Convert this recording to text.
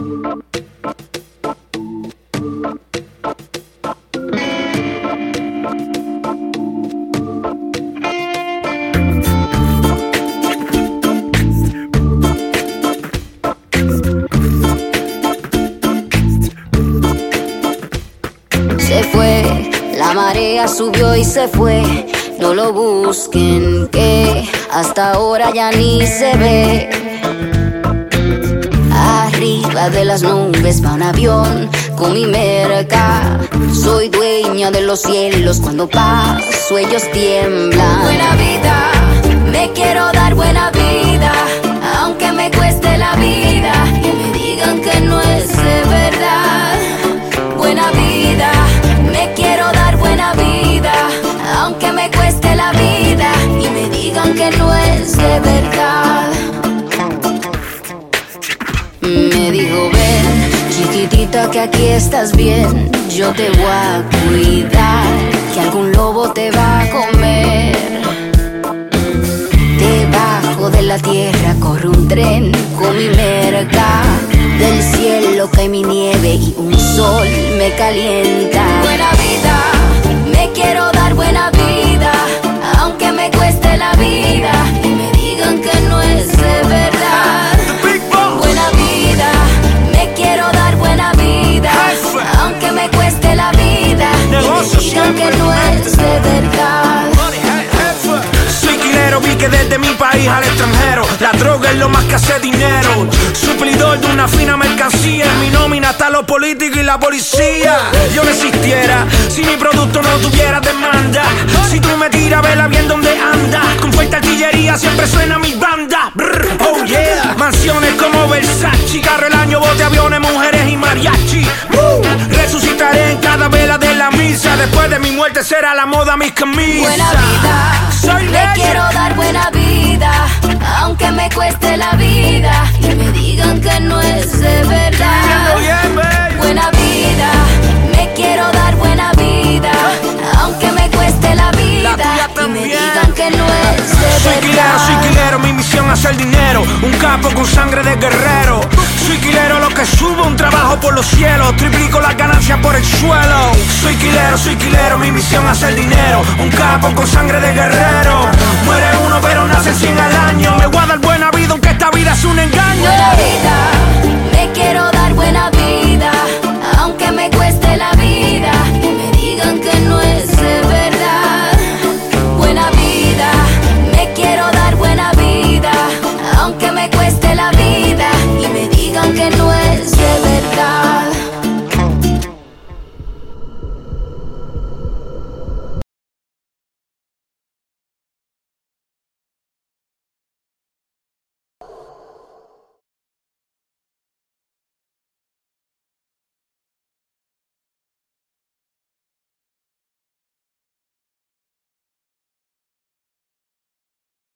Se fue, la marea subió y se fue. No lo busquen, que hasta ahora ya ni se ve. Arriba de las nubes va un avión con mi merca. Soy dueña de los cielos, cuando paso ellos tiemblan. Buena vida, me quiero dar buena vida, aunque me cueste la vida y me digan que no es de verdad. Buena vida, me quiero dar buena vida, aunque me cueste la vida y me digan que no es de verdad. Me dijo, ven, chiquitita, que aquí estás bien. Yo te voy a cuidar, que algún lobo te va a comer. Debajo de la tierra corre un tren con mi merca. Del cielo cae mi nieve y un sol me calienta. Buena vida, me quiero dar buena vida, aunque me cueste la vida y me digan que no es de verdad. Buena vida, me quiero dar buena vida, aunque me cueste la vida y me digan que no es de verdad. Soy quilero, vi que desde mi país al extranjero la droga es lo más que hace dinero. Suplidor de una fina mercancía, en mi nómina está los políticos y la policía. Yo no existiera si mi producto no tuviera demanda. Si tú me tiras, vela bien donde anda. Con fuerte artillería siempre suena mi banda. Brr, oh yeah. Mansiones como Versace, carro el año, bote, aviones, mujeres y mariachi. Resucitaré en cada vela de la misa. Después de mi muerte será la moda mis camisas. Buena vida, soy le quiero dar buena vida, aunque me cueste la vida y me digan que no es de verdad. Buena vida, me quiero dar buena vida, aunque me cueste la vida y me digan que no es de verdad. Soy quilero, mi misión es hacer dinero, un capo con sangre de guerrero. Soy quilero, lo que subo, un trabajo por los cielos, triplico las ganancias por el suelo. Soy quilero, mi misión es hacer dinero, un capo con sangre de guerrero. Muere uno pero nace 100 al año, me voy a dar buena vida aunque esta vida es un engaño. Buena vida,